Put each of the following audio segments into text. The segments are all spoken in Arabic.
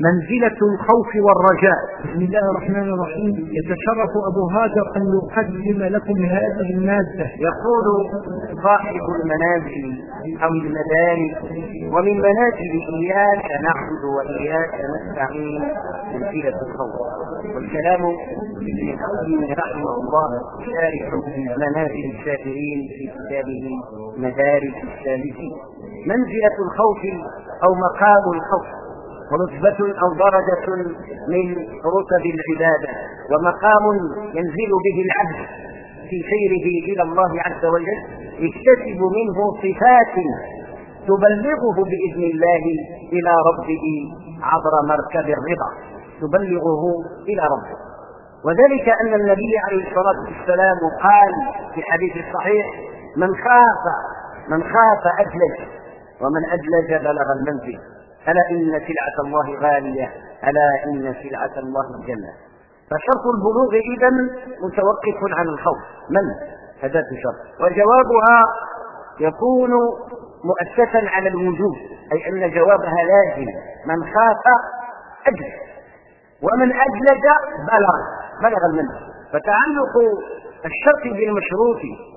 منزلة الخوف والرجاء. بسم الله الرحمن الرحيم. يتشرف أبو هاجر أن يقدم لكم هذه المادة. يقول صاحب المنازل أو المدارس: ومن منازل إياك نعبد وإياك نستعين منزلة الخوف. والكلام ابن القيم رحمه الله شارح منازل الشاكرين في كتابه مدارس السالكين. منزلة الخوف أو مقام الخوف ورتبة أو درجة من رتب العبادة، ومقام ينزل به العبد في سيره إلى الله عز وجل، يكتسب منه صفات تبلغه بإذن الله إلى ربه عبر مركب الرضا، تبلغه إلى ربه. وذلك أن النبي عليه الصلاة والسلام قال في الحديث الصحيح: من خاف أدلج، ومن أدلج بلغ المنزل، ألا إن سلعة الله غالية، ألا إن سلعة الله الجنة. فشرط البلوغ إذن متوقف عن الخوف. من أداة شرط، وجوابها يكون مؤسسا على الوجوب، أي أن جوابها لازم. من خاف أدلج، ومن أدلج بلغ المنزل. فتعلق الشرط بالمشروط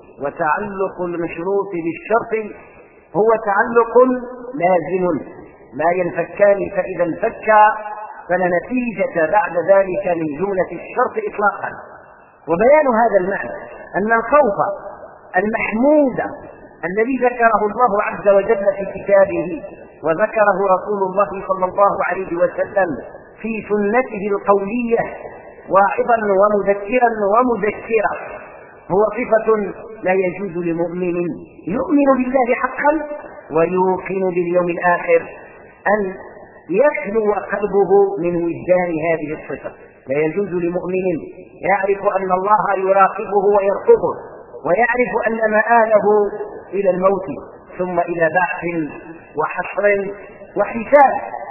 وتعلق المشروط بالشرط هو تعلق لازم لا ينفكان، فإذا انفكا فلا نتيجة بعد ذلك من جملة الشرط إطلاقا. وبيان هذا المعنى أن الخوف المحمود الذي ذكره الله عز وجل في كتابه وذكره رسول الله صلى الله عليه وسلم في سنته القولية واعظا ومذكرا ومذكرا، هو صفة لا يجوز لمؤمن يؤمن بالله حقا ويوقن باليوم الآخر أن يخلو قلبه من وجدان هذه الصفة. لا يجوز لمؤمن يعرف أن الله يراقبه ويرقبه، ويعرف أن مآله إلى الموت ثم إلى بعث وحشر وحساب،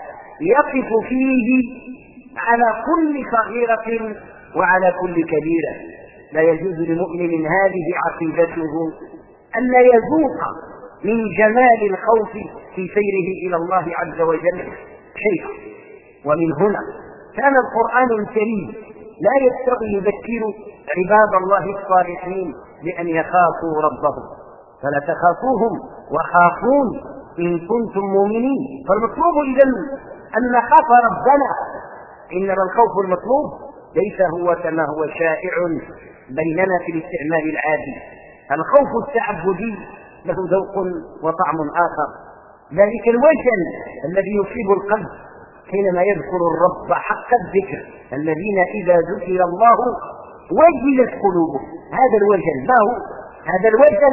يقف فيه على كل صغيرة وعلى كل كبيرة. لا يجوز لمؤمن هذه عقيدته أن لا يذوق من جمال الخوف في سيره إلى الله عز وجل شيئا. ومن هنا كان القرآن الكريم لا يذكر عباد الله الصالحين بأن يخافوا ربهم، فلا تخافوهم وخافون إن كنتم مؤمنين. فالمطلوب إذن أن نخاف ربنا، إنما الخوف المطلوب ليس هو كما هو شائع بيننا في الاستعمال العادي. الخوف التعبدي له ذوق وطعم آخر، ذلك الوجل الذي يصيب القلب حينما يذكر الرب حق الذكر، الذين إذا ذكر الله وجلت قلوبهم. هذا الوجل ما هو؟ هذا الوجل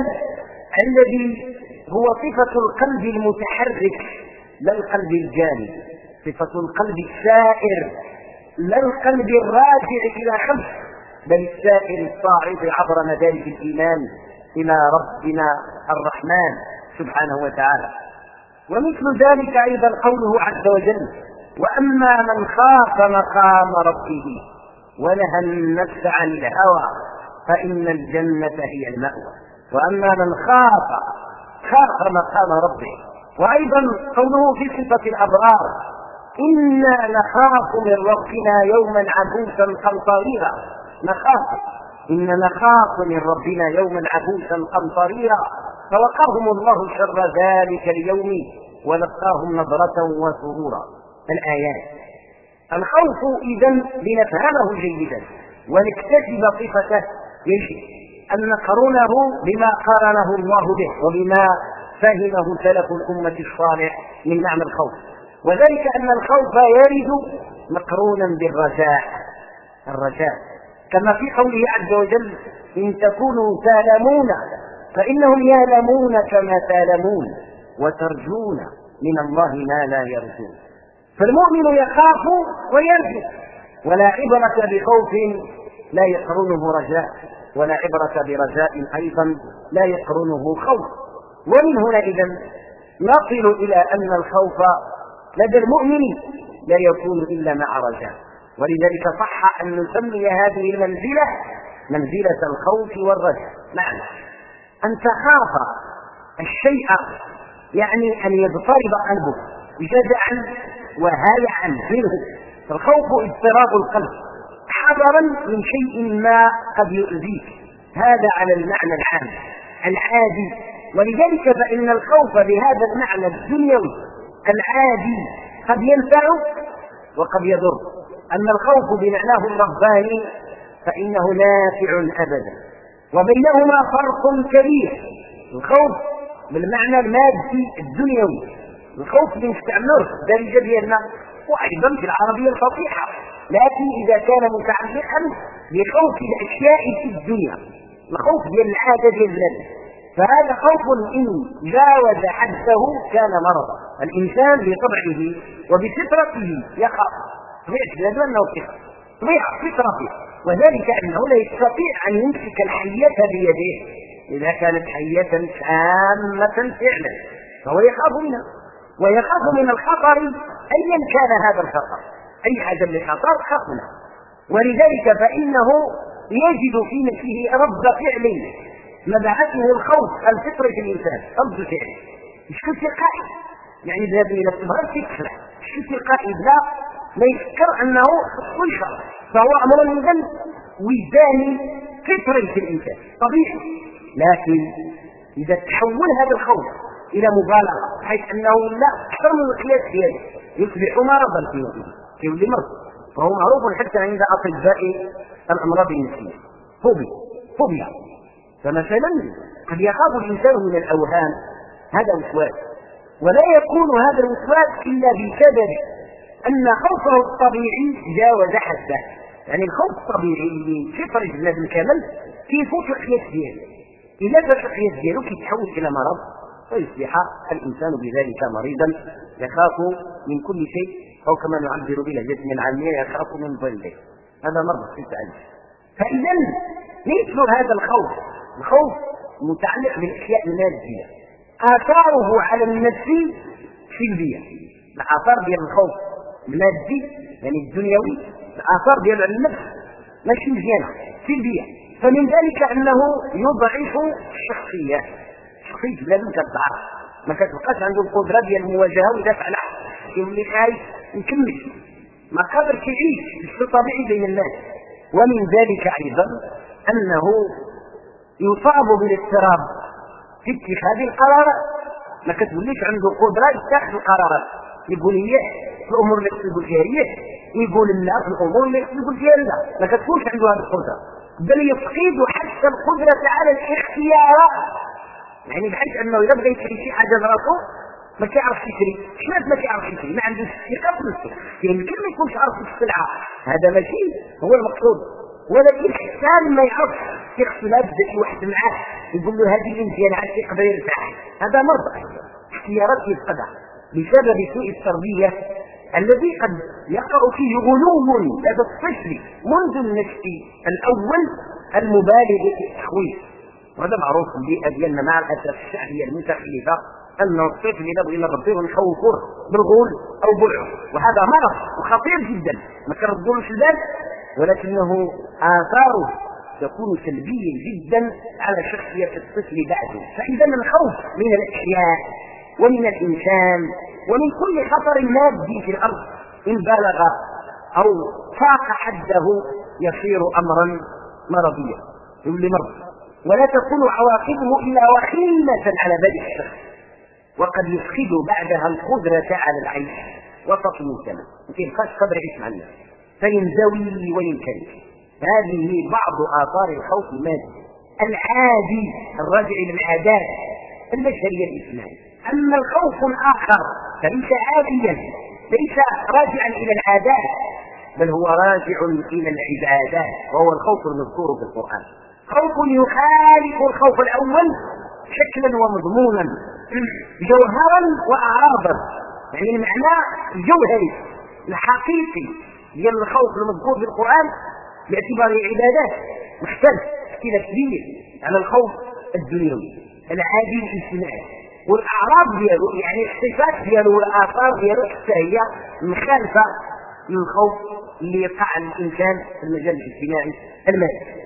الذي هو صفة القلب المتحرك لا القلب الجاني، صفة القلب السائر لا القلب الراجع إلى خلف، بل السائر الصاعد عبر مدارج الإيمان إلى ربنا الرحمن سبحانه وتعالى. ومثل ذلك أيضا قوله عز وجل: وأما من خاف مقام ربه ونهى النفس عن الهوى فإن الجنة هي المأوى. وأما من خاف مقام ربه. وأيضا قوله في صفة الأبرار: إنا نخاف من ربنا يوما عبوسا قمطريرا. إنا نخاف من ربنا يوما عبوسا قمطريرا، فوقاهم الله شر ذلك اليوم ولقاهم نظرة وسرورا. الآيات. الخوف إذن لنفهمه جيدا ونكتسب صفته يجب أن نقرنه بما قارنه الله به وبما فهمه سلف الأمة الصالح من معنى الخوف، وذلك أن الخوف يرد مقرونا الرجاء، كما في قوله عز وجل: إن تكونوا تألمون فإنهم يألمون كما تألمون وترجون من الله ما لا يرجون. فالمؤمن يخاف ويرجو، ولا عبرة بخوف لا يقرنه رجاء، ولا عبرة برجاء أيضا لا يقرنه خوف. ومن هنا إذن نصل إلى أن الخوف لدى المؤمن لا يكون إلا مع رجاء. ولذلك صح أن نسمي هذه المنزلة منزلة الخوف والرجاء. معنى أن تخاف الشيء يعني أن يضطرب قلبك جزعا وهلعا منه. فالخوف اضطراب القلب حذرا من شيء ما قد يؤذيك، هذا على المعنى العام العادي. ولذلك فإن الخوف بهذا المعنى الدنيوي العادي قد ينفع وقد يضر. أما الخوف بمعناه الرباني فإنه نافع أبدا، وبينهما فرق كبير. الخوف بالمعنى المادي الدنيوي، الخوف بنستعمله درجة ديالنا وأيضا في العربية الفصيحة، لكن إذا كان متعلقا بخوف الأشياء في الدنيا، الخوف ديال العادة ديال الناس، فهذا خوف إن جاوز حده كان مرضا. الإنسان بطبعه وبفطرته يخاف، طبيعة أنه طبيعة فطرته، وذلك أنه لا يستطيع أن يمسك الحية بيده إذا كانت حية سامة فعلا، فهو يخاف منها ويخاف من الخطر أيا كان هذا الخطر، أي حاجة من الخطر خاف منها. ولذلك فإنه يجد في نفسه رد فعل مبعثه الخوف الفطري في الإنسان، رد فعل مش تلقائي، يعني ذهب إلى الصبغة تكفل مش تلقائي، لا يفكر أنه خلق، فهو أمر إذن وجداني فطري في الإنسان طبيعي. لكن إذا تحول هذا الخوف إلى مبالغة بحيث أنه لا أكثر من القياس دياله يصبح مرضا في ولي مرض، فهو معروف حتى عند أطباء الأمراض النفسية فوبيا. فمثلا قد يخاف الإنسان من الأوهام، هذا وسواس، ولا يكون هذا الوسواس إلا بسبب أن خوفه الطبيعي جاوز حده. يعني الخوف الطبيعي اللي فطري في الناس الكامل كيفوت القياس دياله، إذا فات القياس دياله كيتحول إلى مرض فيصبح الإنسان بذلك مريضا يخاف من كل شيء، أو كما نعبر بلهجتنا العامية يخاف من ظله، هذا مرض في التعليم. فإذا مثل هذا الخوف متعلق بالأشياء المادية، آثاره على النفس سلبية. الآثار ديال الخوف المادي يعني الدنيوي، الآثار ديال النفس ماشي مزيانة سلبية. فمن ذلك أنه يضعف الشخصية بلازم تضعف، ما كتبقاش عنده القدرة ديال المواجهة ويدافع عنها، يولي خايف يكمل، ما قادرش يعيش بشكل طبيعي بين الناس. ومن ذلك أيضا أنه يصاب بالاضطراب في اتخاذ القرارات، ما كتوليش عنده قدرة يتخذ القرارات، يقول هي في الأمور اللي يقول فيها هي، ويقول لا في الأمور اللي يقول فيها لا، ما كتكونش عنده هذه القدرة، بل يفقد حتى القدرة على الاختيار. يعني بحيث أنه إذا بغى يشري شي حاجة لراسه ما كيعرفش يشري، شنو ما كيعرفش يشري؟ ما عندوش ثقة في نفسه، يمكن ما يكونش عارف السلعة، هذا ماشي هو المقصود، ولكن حتى ما يعرف شخص لا بدا شي واحد معاه يقول له هذه اللي مزيانة عاد يقدر يرتاح، هذا مرض. اختيارات يفقدها بسبب سوء التربية الذي قد يقع فيه غلو لدى الطفل منذ النشء الأول المبالغ في التخويف. وهذا معروف في البيئة ديالنا مع الأسف الشعبية المتخلفة، أن الطفل إذا بغينا نربيه ونخوفوه بالغول أو بالعف، وهذا مرض وخطير جدا ما كنردولوش البال، ولكنه آثاره تكون سلبية جدا على شخصية الطفل بعده. فإذا الخوف من الأشياء ومن الإنسان ومن كل خطر مادي في الأرض إن بلغ أو فاق حده يصير أمرا مرضيا، يولي مرض، ولا تكون عواقبه إلا وخيمة على بال الشخص، وقد يفقد بعدها القدرة على العيش وسط المجتمع، ما يبقاش قدر يعيش مع الناس، فينزوي وينكرف. هذه بعض آثار الخوف المادي العادي الراجع إلى العادات البشرية الإسلامية. أما الخوف الآخر فليس عاديا، ليس راجعا إلى العادات، بل هو راجع إلى العبادات، وهو الخوف المذكور في القرآن. خوف يخالف الخوف الأول شكلا ومضمونا، جوهرا وأعراضا، يعني المعنى الجوهري الحقيقي ديال الخوف المذكور في القرآن باعتبار عبادات مختلف اختلاف كبير على الخوف الدنيوي العادي الاجتماعي، والأعراض ديالو يعني الصفات ديالو والآثار ديالو حتى هي مخالفة للخوف اللي يقع الإنسان في المجال الاجتماعي المادي.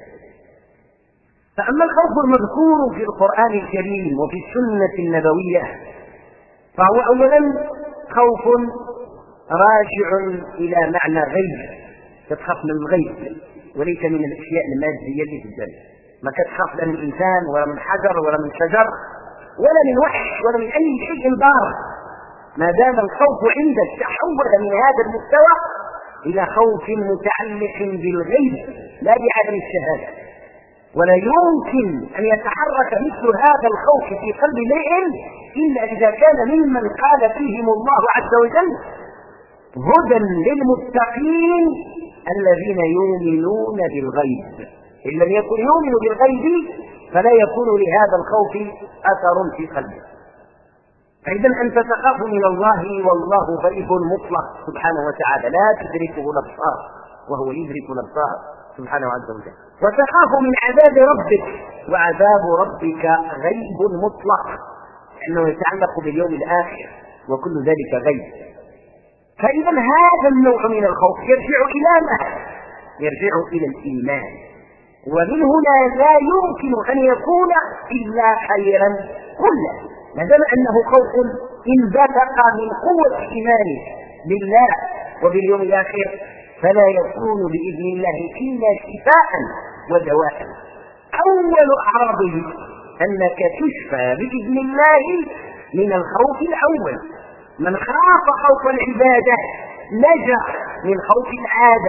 فأما الخوف المذكور في القرآن الكريم وفي السنة النبوية فهو أولا خوف راجع إلى معنى غيب، تتخاف من الغيب وليس من الأشياء المادية اللي في الدنيا. ما كتخاف لا من إنسان ولا من حجر ولا من شجر ولا من وحش ولا من أي شيء ضار. ما دام الخوف عندك تحول من هذا المستوى إلى خوف متعلق بالغيب لا بعدم الشهادة. ولا يمكن أن يتحرك مثل هذا الخوف في قلب امرئ إلا إذا كان ممن قال فيهم الله عز وجل: هدى للمتقين الذين يؤمنون بالغيب. إن لم يكن يؤمن بالغيب فلا يكون لهذا الخوف أثر في قلبه. فإذا أنت تخاف من الله والله غيب مطلق سبحانه وتعالى لا تدركه الأبصار وهو يدرك الأبصار سبحانه عز وجل. وتخاف من عذاب ربك وعذاب ربك غيب مطلق لأنه يتعلق باليوم الآخر وكل ذلك غيب. فإذا هذا النوع من الخوف يرجع إلى ما؟ يرجع إلى الإيمان. ومن هنا لا يمكن أن يكون إلا خيرا كله. ما دام أنه خوف انبثق من قوة إيمانه بالله وباليوم الآخر فلا يكون بإذن الله إلا شفاء ودواء. أول أعراضه أنك تشفى بإذن الله من الخوف الأول. من خاف خوف العبادة نجا من خوف العادة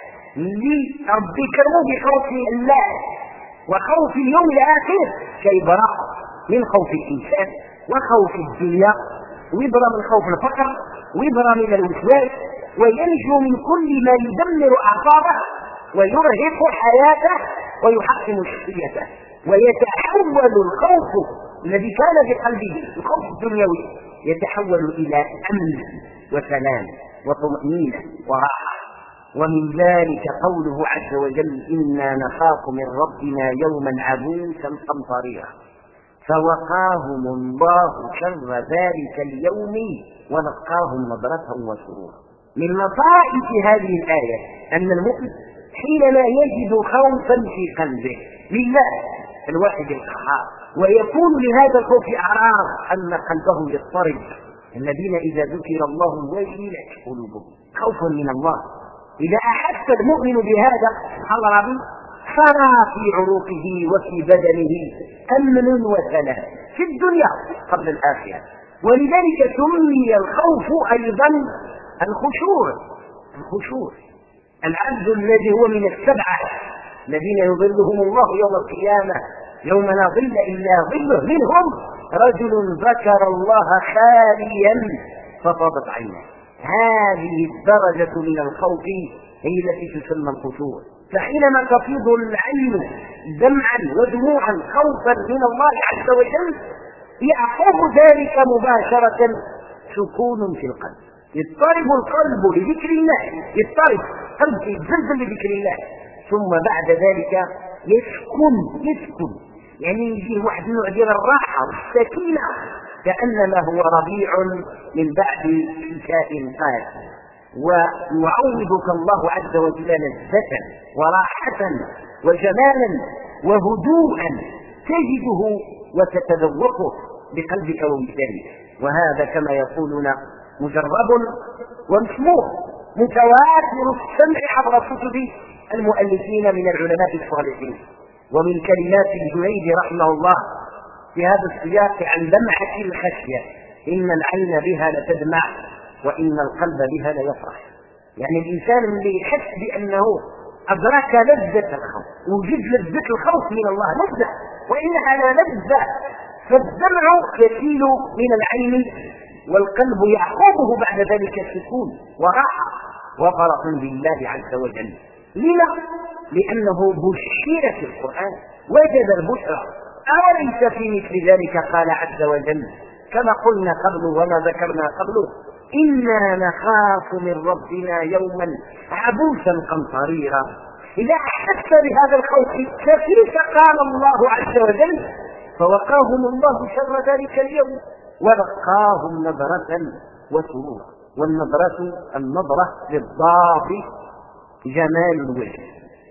لذكره بخوف الله وخوف اليوم الآخر كيبرأ من خوف الإنسان وخوف الدنيا ويبرأ من خوف الفقر ويبرأ من الوسواس وينجو من كل ما يدمر أعصابه ويرهق حياته ويحطم شخصيته. ويتحول الخوف الذي كان في قلبه الخوف الدنيوي يتحول إلى أمن وسلام وطمأنينة وراحة. ومن ذلك قوله عز وجل: إنا نخاف من ربنا يوما عبوسا قمطريرا فوقاهم الله شر ذلك اليوم ولقاهم نضرة وسرورا. من لطائف هذه الآية أن المؤمن حينما يجد خوفا في قلبه لله الواحد القهار ويكون لهذا الخوف أعراض أن قلبه يضطرب. الذين إذا ذكر الله وجلت قلوبهم خوفا من الله. إذا أحس المؤمن بهذا الأمر صار في عروقه وفي بدنه أمن وسلام في الدنيا قبل الآخرة. ولذلك سمي الخوف أيضا الخشوع. العبد الذي هو من السبعة الذين يظلهم الله يوم القيامة يوم لا ظل إلا ظله منهم رجل ذكر الله خاليا ففاضت عينه. هذه الدرجة من الخوف هي التي تسمى الخشوع. فحينما تفيض العين دمعا ودموعا خوفا من الله عز وجل يعقب ذلك مباشرة سكون في القلب. يضطرب القلب لذكر الله، يضطرب قلبه يتزلزل لذكر الله، ثم بعد ذلك يسكن يعني يجي واحد النوع ديال الراحة والسكينة كأنما هو ربيع من بعد شتاء قاسي. ويعوضك الله عز وجل لذة وراحة وجمالا وهدوءا تجده وتتذوقه بقلبك ووجدانك. وهذا كما يقولون مجرب ومسموع متواتر السمع عبر كتب المؤلفين من العلماء الصالحين. ومن كلمات الجنيد رحمه الله في هذا السياق عن لمعة الخشية: إن العين بها لتدمع وإن القلب بها ليفرح. يعني الإنسان اللي يحس بأنه أدرك لذة الخوف وجد لذة الخوف من الله لذة وإنها لا لذة، فالدمع يسيل من العين والقلب يعقبه بعد ذلك سكون وراحة وفرح بالله عز وجل. لما؟ لأنه بشر في القرآن وجد البشرى. أوليس في مثل ذلك قال عز وجل كما قلنا قبل وما ذكرنا قبله: إنا نخاف من ربنا يوما عبوسا قمطريرا. إذا أحس بهذا الخوف كيف قال الله عز وجل: فوقاهم الله شر ذلك اليوم ولقاهم نضرة وسرورا. والنضرة النضرة بالضاد جمال الوجه،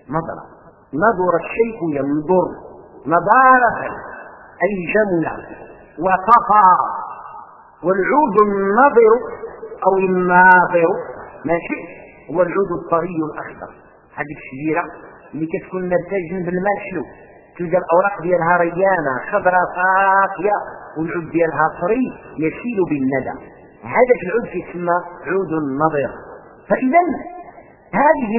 نضر الشيء ينضر نضارة أي جمل وطفى. والعود النضر أو الناظر ماشي، هو العود الطري الأخضر. هذيك الشجيرة اللي كتكون نتاج بالماء الحلو، تلقى الأوراق ديالها ريانة خضراء صافية والعود ديالها طري يسيل بالندى. هذا العود يسمى عود النضر. فإذا هذه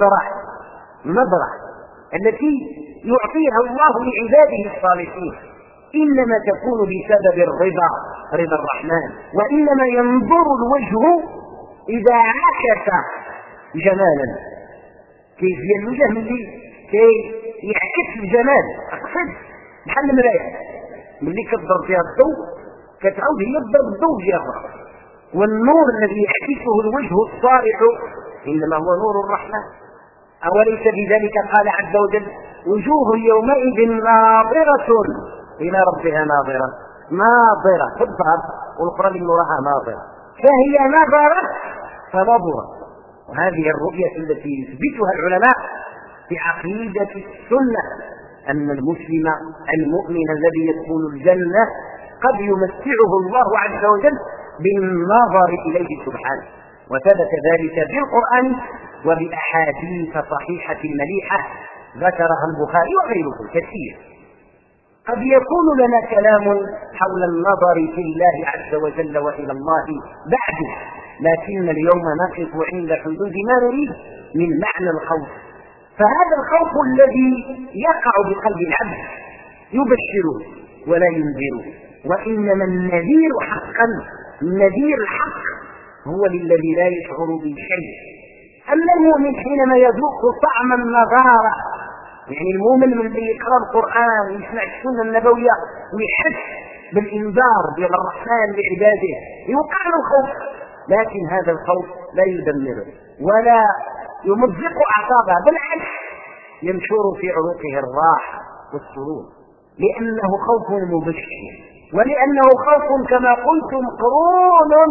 النظرة التي يعطيها الله لعباده الصالحين إنما تكون بسبب رضا الرحمن، وإنما ينظر الوجه إذا عكس جمالا. كيف هي الوجه كي يعكس الجمال، أقصد بحال المراية ملي كتضرب فيها الضوء كتعود هي تضرب الضوء جهة أخرى. والنور الذي يعكسه الوجه الصالح إنما هو نور الرحمن. أوليس بذلك قال عز وجل وجوه يومئذ ناظرة إلى ربها ناظرة تظهر، والأخرى من وراها ناظرة، فهي نظرة فنظرة. وهذه الرؤية التي يثبتها العلماء في عقيدة السنة أن المسلم المؤمن الذي يدخل الجنة قد يمتعه الله عز وجل بالنظر إليه سبحانه. وثبت ذلك بالقرآن وبأحاديث صحيحة مليحة ذكرها البخاري وغيره كثير. قد يكون لنا كلام حول النظر في الله عز وجل وإلى الله بعد، لكن اليوم نقف عند حدود ما نريد من معنى الخوف. فهذا الخوف الذي يقع بقلب العبد يبشره ولا ينذره، وإنما النذير حقا، النذير الحق هو للذي لا يشعر بشيء. أما المؤمن حينما يذوق طعم النظارة، يعني المؤمن من اللي يقرأ القرآن ويسمع السنة النبوية ويحس بالإنذار ديال الرحمن لعباده يوقع له الخوف، لكن هذا الخوف لا يدمره ولا يمزق أعصابه، بالعكس ينشر في عنقه الراحة والسرور، لأنه خوف مبشر، ولأنه خوف كما قلتم قرون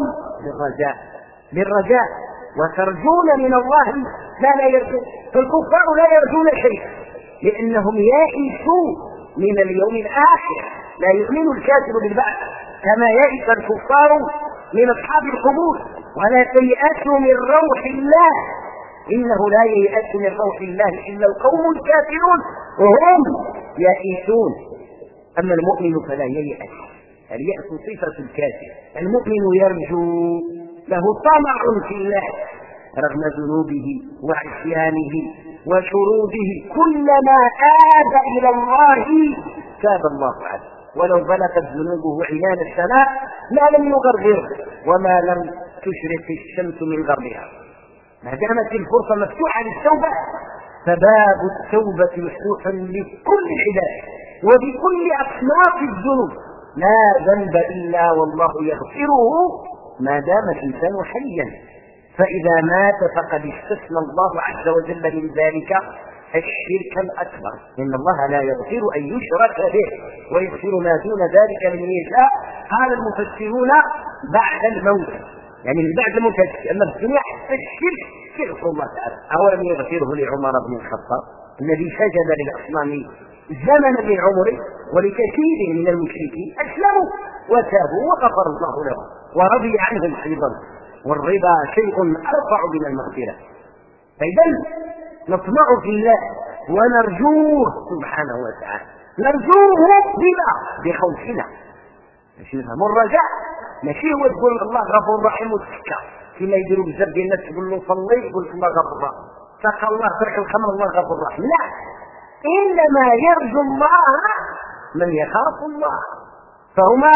بالرجاء، وترجون من الله ما لا يرجون. فالكفار لا يرجون شيء لأنهم يائسوا من اليوم الآخر، لا يؤمن الكافر بالبعث كما يائس الكفار من أصحاب القبور. ولا تيأسوا من روح الله، إنه لا ييأس من روح الله إلا القوم الكافرون وهم يائسون. أما المؤمن فلا ييأس، اليأس صفة الكافر. المؤمن يرجو، له طمع في الله رغم ذنوبه وعصيانه وشروده، كلما آب إلى الله تاب الله عنه، ولو بلغت ذنوبه عنان السماء ما لم يغرغره وما لم تشرق الشمس من غربها. ما دامت الفرصة مفتوحة للتوبة فباب التوبة مفتوح لكل العباد وبكل أصناف الذنوب، لا ذنب إلا والله يغفره ما دام الإنسان حيا. فإذا مات فقد استثنى الله عز وجل من ذلك الشرك الأكبر، إن الله لا يغفر أن يشرك به ويغفر ما دون ذلك لمن يشاء. قال المفسرون بعد الموت، يعني من بعد الموت، أما في الدنيا الشرك يغفر الله تعالى. أولم يغفره لعمر بن الخطاب الذي سجد للأصنام زمنا من عمره، ولكثير من المشركين أسلموا وتابوا وغفر الله لهم ورضي عنهم أيضا، والرضا شيء أرفع من المغفرة. فإذا نطمع في الله ونرجوه سبحانه وتعالى، نرجوه بخوفنا. ماشي نفهم الرجاء، ماشي هو تقول الله غفور رحيم وتسكى كما يديروا بزاف ديال الناس، تقول له صلي يقول الله غفور رحيم، سقى الله فرح الخمر الله غفور رحيم. لا، إنما يرجو الله من يخاف الله، فهما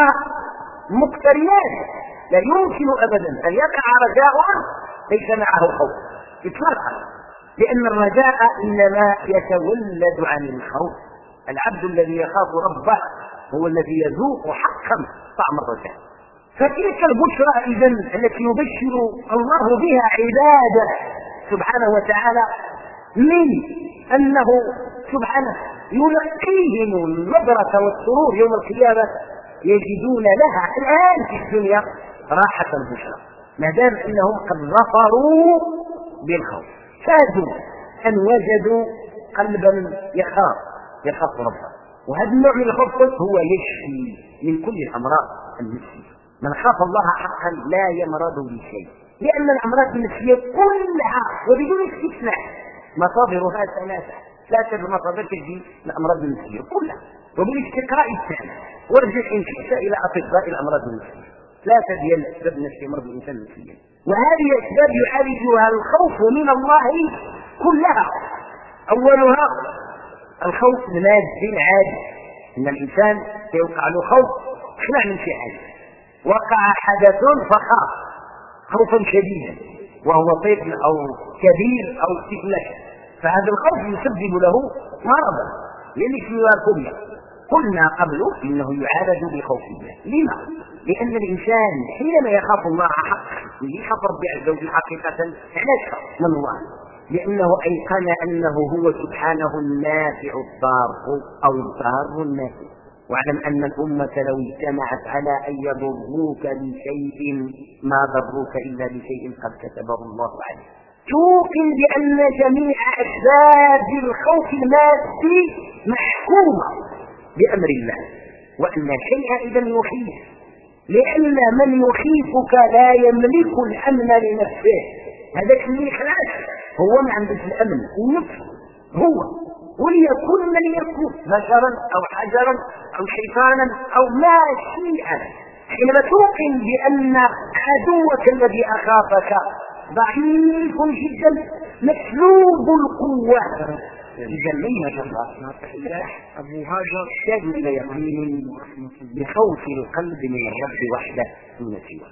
مقترنان، لا يمكن أبدا أن يقع رجاء ليس معه خوف إطلاقا، لأن الرجاء إنما يتولد عن الخوف. العبد الذي يخاف ربه هو الذي يذوق حقا طعم الرجاء. فتلك البشرى إذن التي يبشر الله بها عباده سبحانه وتعالى من أنه سبحانه يلقيهم النظرة والسرور يوم القيامة، يجدون لها الآن في الدنيا راحة البشرى ما دام أنهم قد ظفروا بالخوف، فازوا أن وجدوا قلبا يخاف ربه. وهذا النوع من الخوف هو يشفي من كل الأمراض النفسية. من خاف الله حقا لا يمرض بشيء، لأن الأمراض النفسية كلها وبدون استثناء مصادرها ثلاثة مصادر تجي الأمراض النفسية كلها، وبالاستقراء الثاني وارجع إن شئت إلى أطباء الأمراض النفسية، ثلاثة ديال الأسباب التي مرض الإنسان نفسيا، وهذه أسباب يعالجها الخوف من الله كلها. أولها الخوف المادي العادي، إن الإنسان سيوقع له خوف خلع من شيء عادي، وقع حدث فخاف خوفا شديدا وهو طفل أو كبير أو طفلة، فهذا الخوف يسبب له مرضا للإسلام. قلنا قبل إنه يعالج بخوف الله. لما؟ لأن الإنسان حينما يخاف الله حقا يخاف ربي عز وجل حقيقة علاش من الله؟ لأنه أيقن أنه هو سبحانه النافع الضار أو الضار النافع. واعلم أن الأمة لو اجتمعت على أن يضروك بشيء ما ضروك إلا بشيء قد كتبه الله عليك. توقن بأن جميع أسباب الخوف المادي محكومة بأمر الله، وأن الشيء إذا يخيف، لأن من يخيفك لا يملك الأمن لنفسه. هذاك اللي خلاص هو ما عندك الأمن النفس هو، وليكن من يكون بشرا أو حجرا أو شيطانا أو ما شيئا. حينما توقن بأن عدوك الذي أخافك ضعيف جدا مسلوب القوة، إذا لما الله أبو هاجر يحتاج إلى يقين بخوف القلب من الرب وحده دون سواه.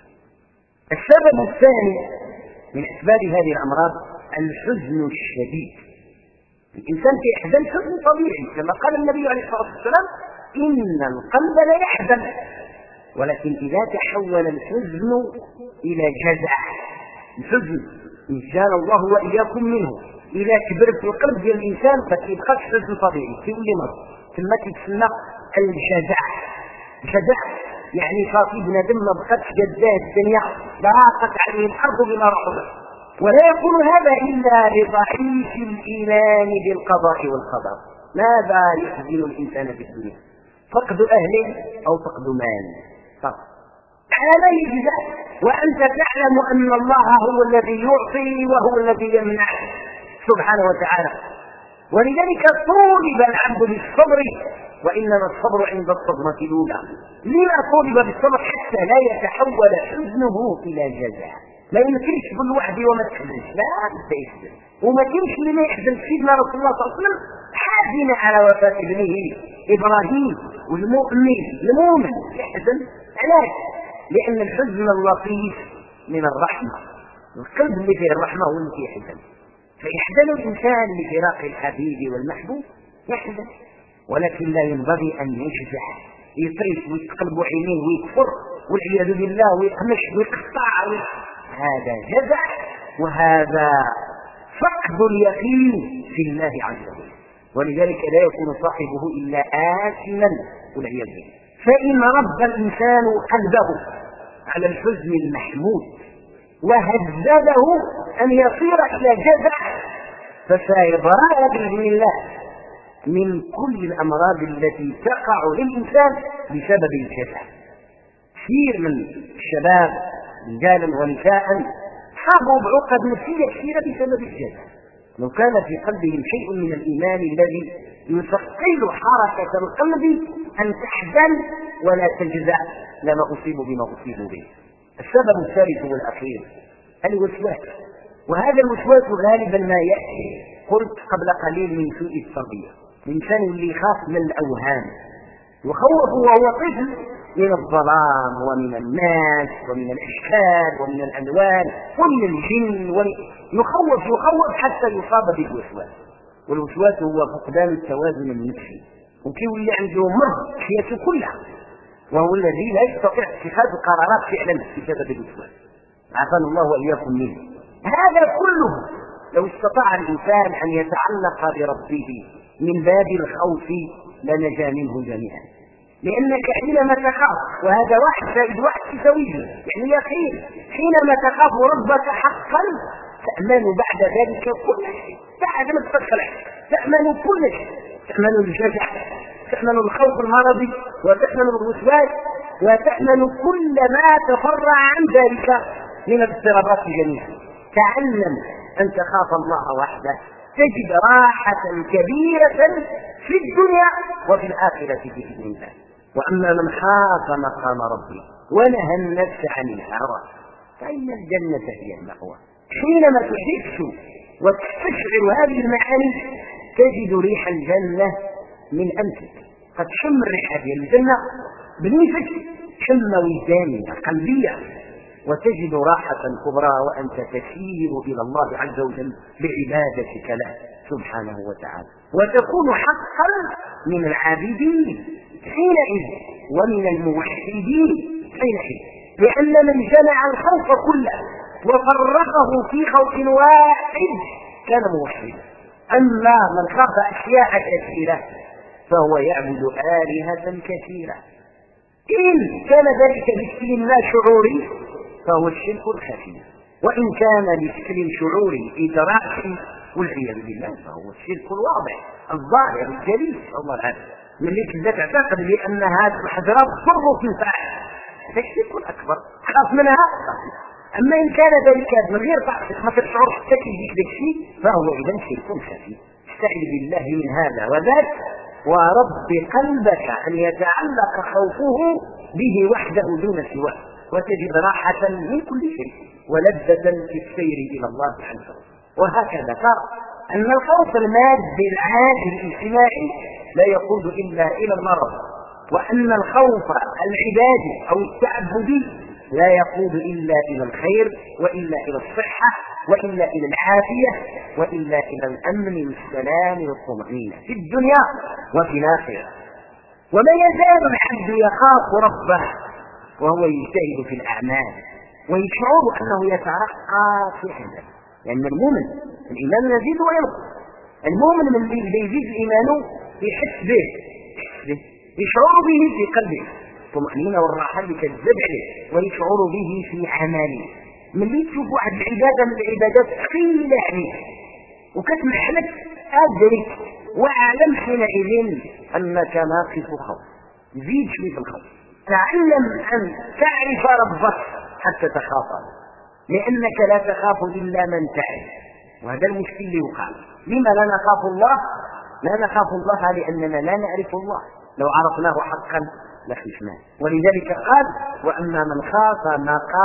السبب الثاني من أسباب هذه الأمراض الحزن الشديد. الإنسان يحزن حزن طبيعي كما قال النبي عليه الصلاة والسلام إن القلب لا يحزن، ولكن إذا تحول الحزن إلى جزع، الحزن إن شاء الله وإياكم منه إذا كبر في القلب ديال الإنسان فتبقى حزن طبيعي في كل مرة، ثم تسمى الجزع. الجزع يعني صافي بنادم ما بقتش جداه الدنيا ضاقت عليه الأرض بما رحبت، ولا يكون هذا إلا لضعيف الإيمان بالقضاء والقدر. ماذا يحزن الإنسان في الدنيا؟ فقد أهله أو فقد مال فقط، هذا يجزع، وأنت تعلم أن الله هو الذي يعطي وهو الذي يمنع سبحانه وتعالى. ولذلك طولب العبد بالصبر، وإنما الصبر عند الصدمة الأولى. لما طولب بالصبر؟ حتى لا يتحول حزنه إلى جزع. ما يمكنش تقول واحد وما تحزنش، لا تحزن، وما كانش لما يحزن سيدنا رسول الله صلى الله عليه وسلم حزن على وفاة ابنه إبراهيم، والمؤمن يحزن. علاش؟ لأن الحزن اللطيف من الرحمة، القلب اللي فيه الرحمة هو اللي فيه حزن. فيحزن الإنسان لفراق الحبيب والمحبوب يحزن، ولكن لا ينبغي أن يشجع يطيش ويتقلب عينيه ويكفر والعياذ بالله ويقمش ويقطع. هذا جزع، وهذا فقد اليقين في الله عز وجل، ولذلك لا يكون صاحبه إلا آثما والعياذ بالله. فإن رب الإنسان قلبه على الحزن المحمود وهذبه أن يصير إلى جزع فسيبرأ بإذن الله من كل الأمراض التي تقع للإنسان بسبب الجزع. كثير من الشباب رجالا ونساء حاضوا بعقد نفسية كثيرة بسبب الجزع. لو كان في قلبهم شيء من الإيمان الذي يثقل حركة القلب أن تحزن ولا تجزع لما أصيب بما أصيب به. السبب الثالث والأخير الوسواس، وهذا الوسواس غالبا ما يأتي قلت قبل قليل من سوء التربية. الإنسان اللي يخاف من الأوهام يخوف وهو طفل من الظلام ومن الناس ومن الأشكال ومن الألوان ومن الجن، يخوف حتى يصاب بالوسواس. والوسواس هو فقدان التوازن النفسي، وكيولي عنده مرض حياته كلها، وهو الذي لا يستطيع اتخاذ قرارات فعلا بسبب الوسواس. عافانا الله وإياكم منه. هذا كله لو استطاع الإنسان أن يتعلق بربه من باب الخوف لنجا منه جميعا. لأنك حينما تخاف، وهذا 1+1=2 يعني يقين، حينما تخاف ربك حقا تأمن بعد ذلك كل شيء، بعد ما تفكر تأمن كل شيء، تأمن الجزع، تأمن الخوف المرضي، وتأمن الوسواس، وتأمن كل كلما تفرع عن ذلك من الاضطرابات جميعا. تعلم أن تخاف الله وحده تجد راحة كبيرة في الدنيا وفي الآخرة بإذن الله. وأما من خاف مقام ربه ونهى النفس عن الهوى فإن الجنة هي المأوى. حينما تحس وتستشعر هذه المعاني تجد ريح الجنة من أنفك. قد شم الريحة ديال الجنة بنفسك، شم وجدانية قلبية، وتجد راحة كبرى وأنت تسير إلى الله عز وجل بعبادتك له سبحانه وتعالى، وتكون حقا من العابدين حينئذ ومن الموحدين حينئذ، لأن من جمع الخوف كله وفرقه في خوف واحد كان موحدا. أما من خاف أشياء كثيرة فهو يعبد آلهة كثيرة. إن كان ذلك بشكل لا شعوري فهو الشرك الخفي، وإن كان بشكل شعوري إدراكي والعياذ بالله فهو الشرك الواضح الظاهر الجليل. الله العافية من اللي تبدا تعتقد بأن هذه الحجرة تضر تنفعك، هذا الشرك الأكبر خاف منها. أما إن كان ذلك من غير تعطيك ما تشعر حتى كيجيك ذاك الشيء فهو إذا شرك خفي. استعذ بالله من هذا وذاك، ورب قلبك أن يتعلق خوفه به وحده دون سواه، وتجد راحة من كل شيء ولذة في السير إلى الله عز وجل. وهكذا ترى أن الخوف المادي العادي الاجتماعي لا يقود إلا إلى المرض، وأن الخوف العبادي أو التعبدي لا يقود إلا إلى الخير وإلا إلى الصحة وإلا إلى العافية وإلا إلى الأمن والسلام والطمأنينة في الدنيا وفي الآخرة. وما يزال العبد يخاف ربه وهو يجتهد في الأعمال ويشعر أنه يترقى في حياته، لأن المؤمن الإيمان يزيد وينقص. المؤمن من اللي يزيد إيمانه يحس به يشعر به في قلبه الطمأنينة والراحة اللي تجذب عليه، ويشعر به في عمله. من اللي تشوف واحد العبادة من العبادات ثقيلة عليك وكتمحلك أدرك وأعلم حينئذ أنك ناقص خوف. زيد شوي في الخوف، تعلم أن تعرف ربك حتى تخافه، لأنك لا تخاف إلا من تعرف. وهذا المشكل اللي وقع. لما لا نخاف الله؟ لا نخاف الله لأننا لا نعرف الله. لو عرفناه حقا لخفناه. ولذلك قال وأما من خاف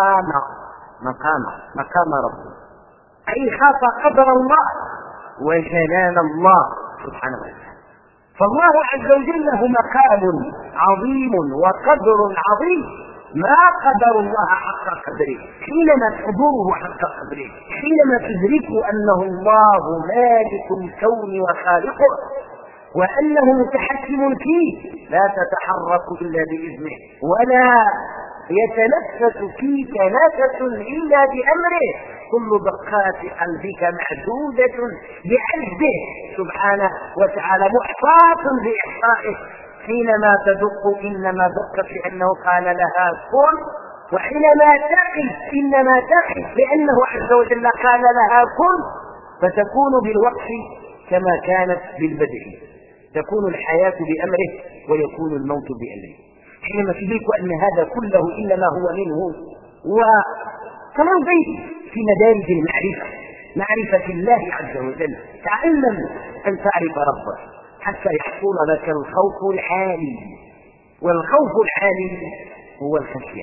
مقام ربه، أي خاف قدر الله وجلال الله سبحانه وتعالى. فالله عز وجل له مقام عظيم وقدر عظيم ما قدر الله حق قدره. حينما تحضره حق قدره، حينما تدرك أنه الله مالك الكون وخالقه وأنه متحكم فيه لا تتحرك إلا بإذنه ولا يتنفس فيك نفس إلا بأمره، كل دقات قلبك معدودة بعده سبحانه وتعالى محصاة بإحصائه. حينما تدق إنما دقت لأنه قال لها كن، وحينما تقف إنما تقف لأنه عز وجل قال لها كن، فتكون بالوقت كما كانت بالبدء، تكون الحياة بأمره ويكون الموت بأمره. حينما تدرك أن هذا كله إنما هو منه. وكما بيت في مدارج المعرفة، معرفة الله عز وجل، تعلم أن تعرف ربك حتى يحصل لك الخوف العالي. والخوف العالي هو الخشية.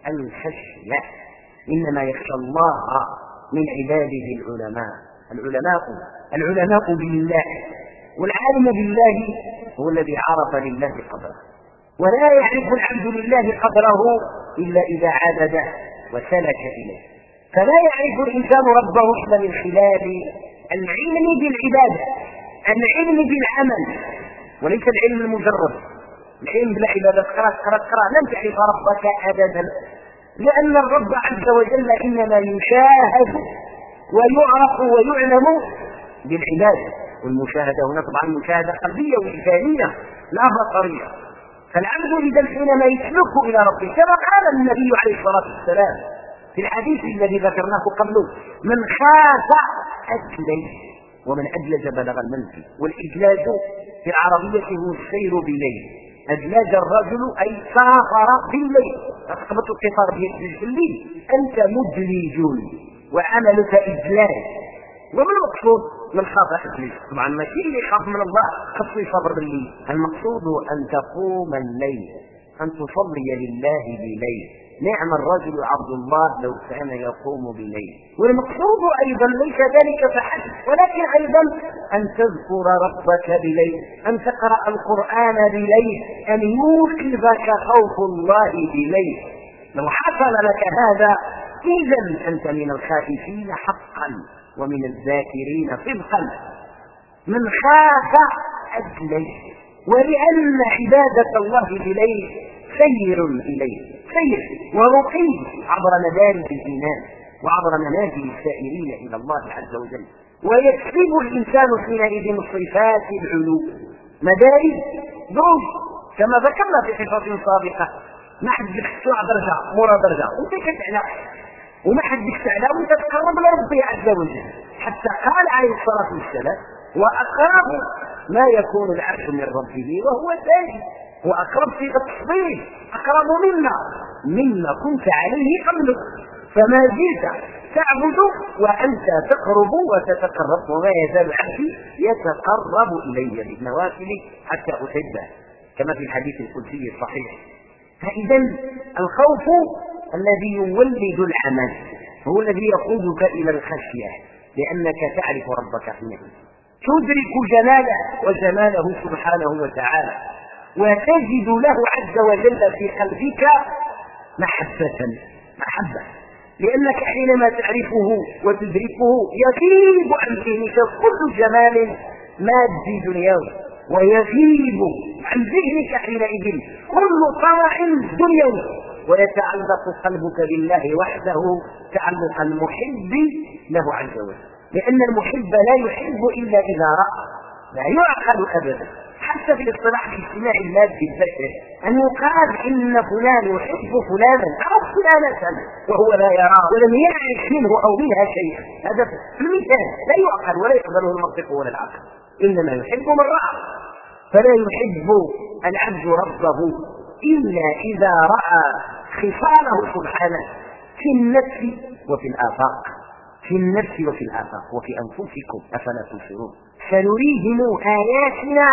إنما يخشى الله من عباده العلماء بالله. والعالم بالله هو الذي عرف لله قدره، ولا يعرف العبد لله قدره إلا إذا عبده وسلك إليه. فلا يعرف الإنسان ربه إلا من خلال العلم بالعبادة، العلم بالعمل، وليس العلم المجرد. العلم بالعبادة قرأ لن تعرف ربك أبدا، لأن الرب عز وجل إنما يشاهد ويعرف ويعلم بالعبادة. والمشاهدة هنا طبعا مشاهدة قلبية وإنسانية لا بصرية. فالعبد إذا حينما يسلك إلى ربه كما قال النبي عليه الصلاة والسلام في الحديث الذي ذكرناه قبله: من خاف أدلج ومن أدلج بلغ المنزل. والإدلاج في العربية هو السير بليل، أدلج الرجل أي سافر بالليل، رقبة القطار بالليل، أنت مدلج وعملك إدلاج. وما المقصود من خاف أدلج؟ طبعا ماشي اللي يخاف من الله خاص يصبر بالليل، المقصود أن تقوم الليل، أن تصلي لله بليل. نعم الرجل عبد الله لو كان يقوم بالليل. والمقصود أيضا ليس ذلك فحسب، ولكن أيضا أن تذكر ربك بليل، أن تقرأ القرآن بليل، أن يوقظك خوف الله بليل. لو حصل لك هذا إذا أنت من الخائفين حقا ومن الذاكرين صدقا. من خاف أدلج، ولأن عبادة الله بليل سير إليه، سير ورقي عبر مدارج الإيمان وعبر منازل السائرين إلى الله عز وجل. ويكسب الإنسان حينئذ صفات العلو، مدارج دروج كما ذكرنا في حصص سابقة. ما حدك تطلع درجة مرة درجة وانت كتعلى، وما حدك تعلى وانت تقرب لربي عز وجل، حتى قال عليه الصلاة والسلام وأقرب ما يكون العبد من ربه وهو ساجد. وأقرب في التصوير، أقرب مما كنت عليه قبلك، فما زلت تعبد وأنت تقرب وتتقرب، وما يزال عبدي يتقرب إلي بالنوافل حتى أحبه كما في الحديث القدسي الصحيح. فإذا الخوف الذي يولد العمل هو الذي يقودك إلى الخشية، لأنك تعرف ربك حينئذ، تدرك جلاله وجماله سبحانه وتعالى، وتجد له عز وجل في قلبك محبة، لأنك حينما تعرفه وتدركه يغيب عن ذهنك كل جمال مادي دنيوي، ويغيب عن ذهنك حينئذ كل طمع دنيوي، ويتعلق قلبك بالله وحده تعلق المحب له عز وجل. لأن المحب لا يحب إلا إذا رأى، لا يعقل أبدا حتى في الاصطلاح الاجتماعي المادي البشري أن يقال إن فلان يحب فلانا أو فلانة وهو لا يراه ولم يعرف منه أو منها شيئا، هذا في المثال لا يعقل ولا يقبله المنطق ولا العقل، إنما يحب من رأى. فلا يحب العبد ربه إلا إذا رأى خصاله سبحانه في النفس وفي الآفاق، في النفس وفي الآفاق وفي أنفسكم أفلا تبصرون. سنريهم آياتنا.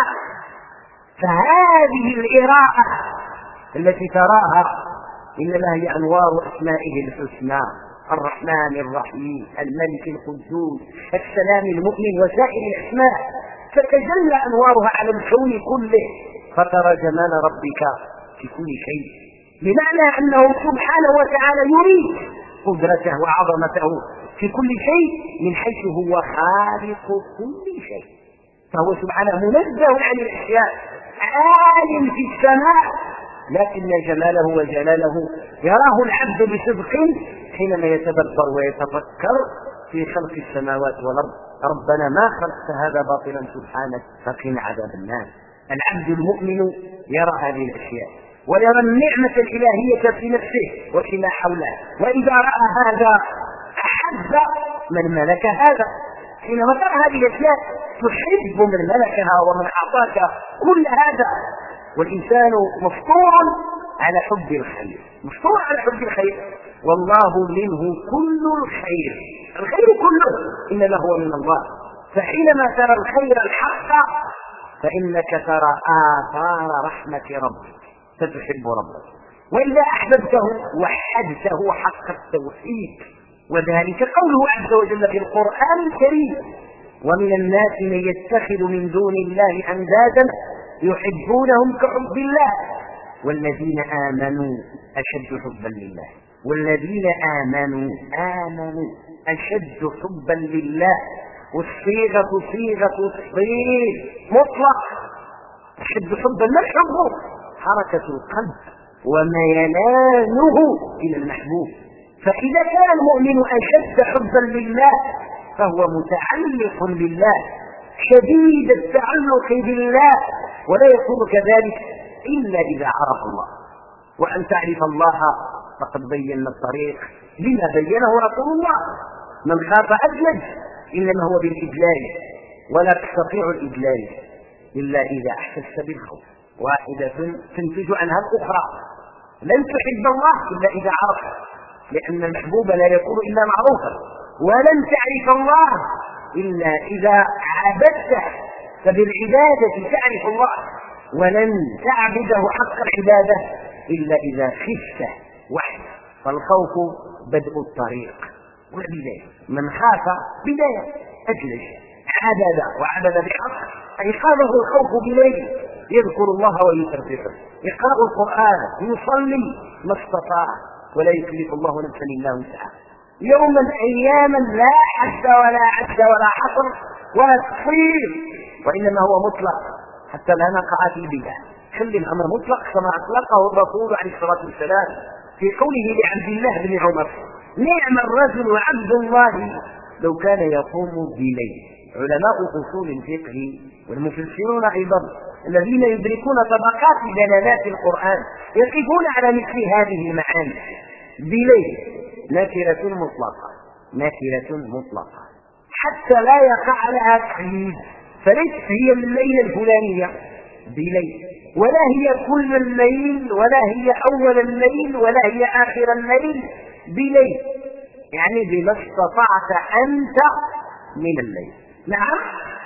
فهذه الإراءة التي تراها إنما هي أنوار أسمائه الحسنى، الرحمن الرحيم، الملك القدوس، السلام المؤمن وسائر الأسماء، تتجلى أنوارها على الكون كله، فترى جمال ربك في كل شيء، بمعنى أنه سبحانه وتعالى يريد قدرته وعظمته في كل شيء من حيث هو خالق كل شيء. فهو سبحانه منزه عن الأشياء، عالم في السماء، لكن جماله وجلاله يراه العبد بصدق حينما يتدبر ويتفكر في خلق السماوات والأرض. ربنا ما خلقت هذا باطلا سبحانك فقنا عذاب النار. العبد المؤمن يرى هذه الأشياء ويرى النعمة الإلهية في نفسه وفيما حوله، وإذا رأى هذا أحب من ملك هذا. حينما ترى هذه الأشياء تحب من ملكها ومن أعطاك كل هذا. والإنسان مفطور على حب الخير، مفطور على حب الخير، والله منه كل الخير، الخير كله إنما هو من الله. فحينما ترى الخير الحق فإنك ترى آثار رحمة ربك فتحب ربك، وإذا أحببته وحدته حق التوحيد. وذلك قوله عز وجل في القرآن الكريم: ومن الناس من يتخذ من دون الله أندادا يحبونهم كحب الله والذين آمنوا أشد حبا لله. والذين آمنوا أشد حبا لله، والصيغة صيغة الصيغ مطلق، أشد حبا. ما الحب؟ حركة القلب وميلانه إلى المحبوب. فإذا كان المؤمن أشد حبا لله فهو متعلق بالله، شديد التعلق بالله، ولا يكون كذلك إلا إذا عرف الله. وأن تعرف الله فقد بينا الطريق لما بينه رسول الله: من خاف أدلج، إنما هو بالإدلال، ولا تستطيع الإدلال إلا إذا أحسست بالخوف. واحدة تنتج عنها الأخرى. لن تحب الله إلا إذا عرفت، لأن المحبوب لا يكون إلا معروفا، ولن تعرف الله إلا إذا عبدته، فبالعبادة تعرف الله، ولن تعبده حق العبادة إلا إذا خفته وحده. فالخوف بدء الطريق والبداية. من خاف بداية أجلس عبد وعبد بحق، أيقاظه الخوف بليل، يذكر الله ويسبحه، يقرأ القرآن، يصلي ما استطاع، ولا يكلف الله نفسا إلا وسعها. يوما أياما لا حد ولا عد ولا حصر ولا تفصيل، وإنما هو مطلق حتى لا نقع في البدع. خلي الأمر مطلق كما أطلقه الرسول عليه الصلاة والسلام في قوله لعبد الله بن عمر: نعم الرجل عبد الله لو كان يقوم بليل. علماء أصول الفقه والمفسرون أيضا الذين يدركون طبقات دلالات القرآن يقفون على مثل هذه المعاني. بليل نكرة مطلقة، نكرة مطلقة حتى لا يقع لها تقييد، فليست هي الليلة الفلانية بليل، ولا هي كل الليل، ولا هي أول الليل، ولا هي آخر الليل. بليل يعني بما استطعت أنت من الليل. نعم،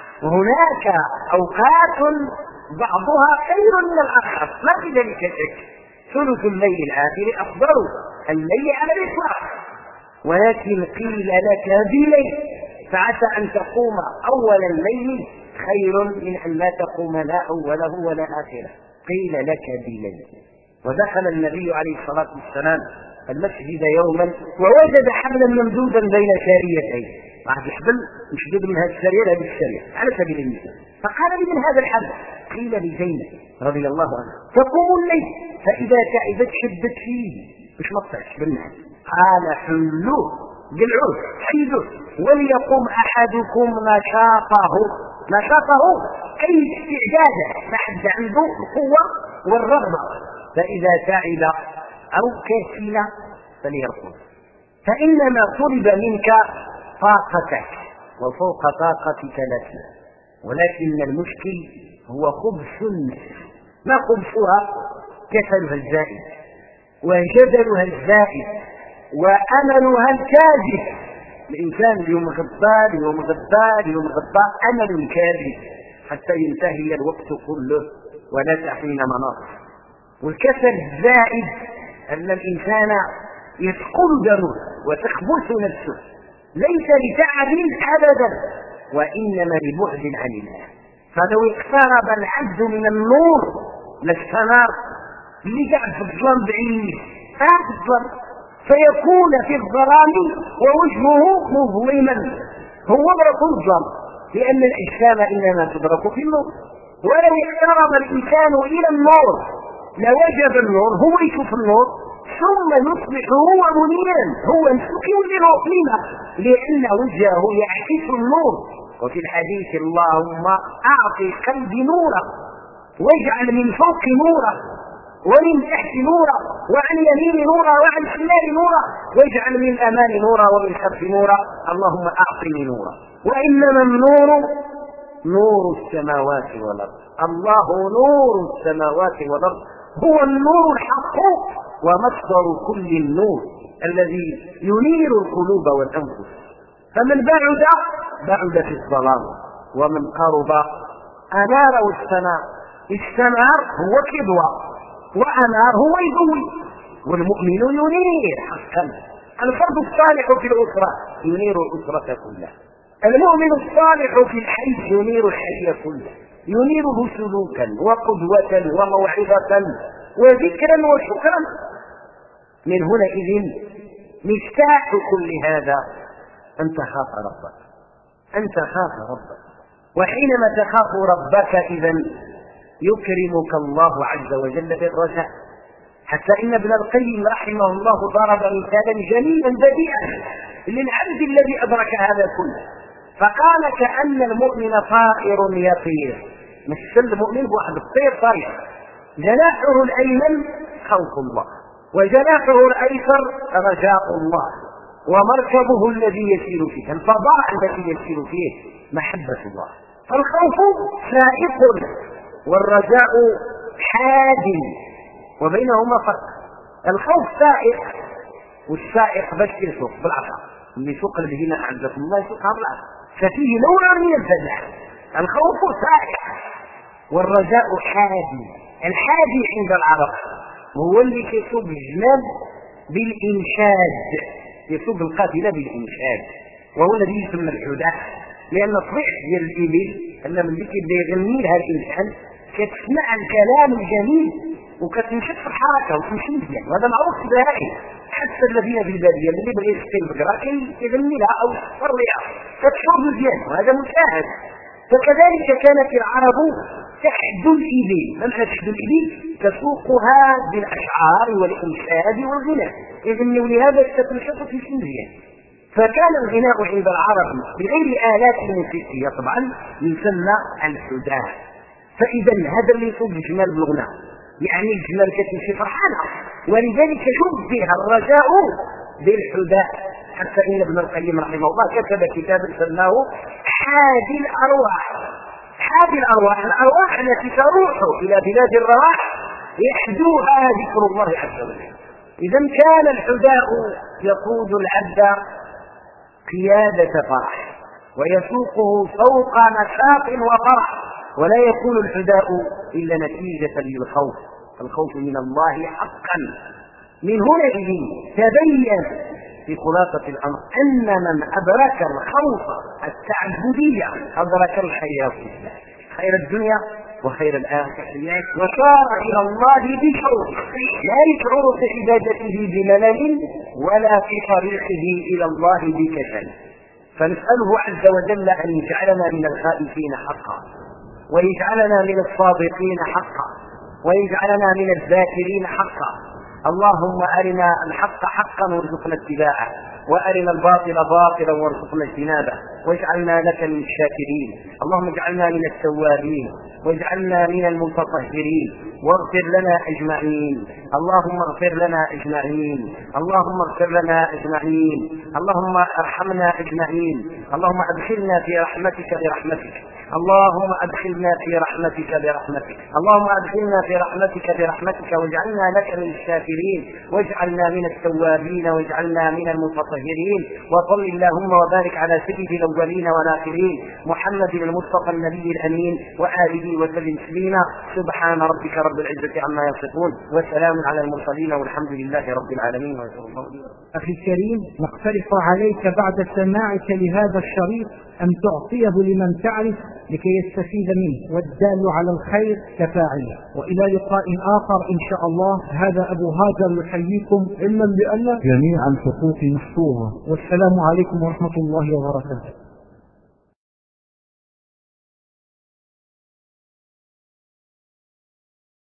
هناك أوقات بعضها خير من الآخر، ما في ذلك شك. ثلث الليل الآخر أفضل الليل على الإطلاق، ولكن قيل لك بليل، فعسى أن تقوم أول الليل خير من أن لا تقوم لا أوله ولا آخره. قيل لك بليل. ودخل النبي عليه الصلاة والسلام المسجد يوما ووجد حبلا ممدودا بين ساريتين، واحد الحبل مشدود من هذه السارية لهذه السارية على سبيل المثال، فقال لي: من هذا الحبل؟ قيل لزينب رضي الله عنها: تقوم الليل فإذا تعبت شدت فيه، مش مقطعش بالنهار. قال: حلوه قلعوه حيدوه وليقوم أحدكم نشاطه. نشاطه أي استعداده، فحد عنده القوة والرغبة، فإذا تعب أو كسل فليرقد، فإنما طلب منك طاقتك وفوق طاقتك لا شيء. ولكن المشكل هو خبث النفس، ما خبثها؟ كسلها الزائد وجدلها الزائد وأملها الكاذب. الإنسان اليوم غضبان، اليوم غضبان، اليوم غضبان، أمل كاذب حتى ينتهي الوقت كله ولا تحين مناص. والكسل الزائد أن الإنسان يثقل دمه وتخبث نفسه، ليس لتعب أبدا وإنما لبعد عن الله. فلو اقترب العبد من النور لاستنار، اللي قاعد في الظلام بعيد في الظلام فيكون في الظلام ووجهه مظلما، هو مدرك الظلام، لأن الأجسام إنما تدرك في النور. ولو اقترب الإنسان إلى النور لوجد النور، هو يشوف النور ثم يصبح هو منيرا، هو يستقيم لنور. لما؟ لأن وجهه يعكس النور. وفي الحديث: اللهم أعطي قلبي نورا واجعل من فوق نورا ومن تحت نورا وعن يمين نورا وعن شمال نورا واجعل من الأمان نورا ومن خلف نورا، اللهم أعطني نورا. وإنما النور نور السماوات والأرض، الله نور السماوات والأرض، هو النور الحق ومصدر كل النور الذي ينير القلوب والأنفس. فمن بعد في الظلام، ومن قرب أنار واستنار. السنار هو كدوة وأنار هو يضوي، والمؤمن ينير حقا. الفرد الصالح في الأسرة ينير الأسرة كلها، المؤمن الصالح في الحي ينير الحي كله، ينيره سلوكا وقدوة وموعظة وذكرا وشكرا. من هنا إذن مفتاح كل هذا أن تخاف ربك، أن تخاف ربك. وحينما تخاف ربك إذن يكرمك الله عز وجل بالرجاء. حتى إن ابن القيم رحمه الله ضرب مثالا جميلا بديعا للعبد الذي أدرك هذا كله، فقال: كأن المؤمن طائر يطير. مثل المؤمن بواحد الطير طريق، جناحه الأيمن خوف الله، وجناحه الأيسر رجاء الله، ومركبه الذي يسير فيه، الفضاء الذي يسير فيه محبة الله. فالخوف سائق والرجاء حاد وبينهما فرق. الخوف سائق، والسائق بس يسوق بالعصا، اللي يسوق البهيمة عزكم الله يسوقها بالعصا، ففيه نوع من الفزع. الخوف سائق والرجاء حادي. الحادي عند العرب هو اللي يسوق الجمال بالإنشاد، يسوق القافلة بالإنشاد، وهو الذي يسمى الحداء. لأن الطبيعة ديال الإبل أن ملي كيبدا يغني لها الإنسان كتسمع الكلام الجميل وكتنشط في الحركة وتمشي مزيان، وهذا معروف في البهائم. حتى الذين في البادية اللي بغى يسقي البقرة كيغني لها أو يصفر لها كتشرب مزيان، وهذا مشاهد. فكذلك كانت العرب تحد الإبل. من تحد الإبل تسوقها بالأشعار والإنشاد والغناء، يغنوا لهذا تتنشط في مزيان. فكان الغناء عند العرب بغير آلات موسيقية طبعا يسمى الحداء. فإذا هذا اللي يصوب الجمال بالغناء، يعني الجمال كتمشي فرحانة، ولذلك شبه الرجاء بالحداء. حتى إن ابن القيم رحمه الله كتب كتابا سماه حادي الأرواح. حادي الأرواح، الأرواح التي تروح إلى بلاد الرواح يحدوها ذكر الله عز وجل. إذا كان الحداء يقود العبد قيادة فرح ويسوقه فوق نشاط وفرح، ولا يكون الحداء إلا نتيجة للخوف. الخوف من الله حقا. من هنا تبين في خلاصة الأمر أن من أدرك الخوف التعبدية أدرك الخير، خير الدنيا وخير الآخرة، وصار إلى الله بشوق، لا يشعر في عبادته بملل ولا في طريقه إلى الله بكسل. فنسأله عز وجل أن يجعلنا من الخائفين حقا، ويجعلنا من الصادقين حقا، ويجعلنا من الذاكرين حقا. اللهم أرنا الحق حقا وارزقنا اتباعه، وأرنا الباطل باطلا وارزقنا اجتنابه، واجعلنا لك من الشاكرين. اللهم اجعلنا من التوابين، واجعلنا من المتطهرين، واغفر لنا أجمعين. اللهم اغفر لنا أجمعين، اللهم اغفر لنا أجمعين، اللهم ارحمنا أجمعين. اللهم أدخلنا في رحمتك برحمتك، اللهم أدخلنا في رحمتك برحمتك، اللهم أدخلنا في رحمتك برحمتك، واجعلنا لك من الشاكرين، واجعلنا من التوابين، واجعلنا من المتطهرين. وصل اللهم وبارك على سيد الأولين والآخرين محمد المصطفى النبي الأمين وآله وسلم تسليما. سبحان ربك رب العزة عما يصفون، وسلام على المرسلين، والحمد لله رب العالمين. أخي الكريم، نقترح عليك بعد سماعك لهذا الشريط أن تعطيه لمن تعرف لكي يستفيد منه، والدال على الخير كفاعله. وإلى لقاء آخر إن شاء الله. هذا أبو هاجر يحييكم علما بأن جميع الحقوق محفوظة، والسلام عليكم ورحمة الله وبركاته.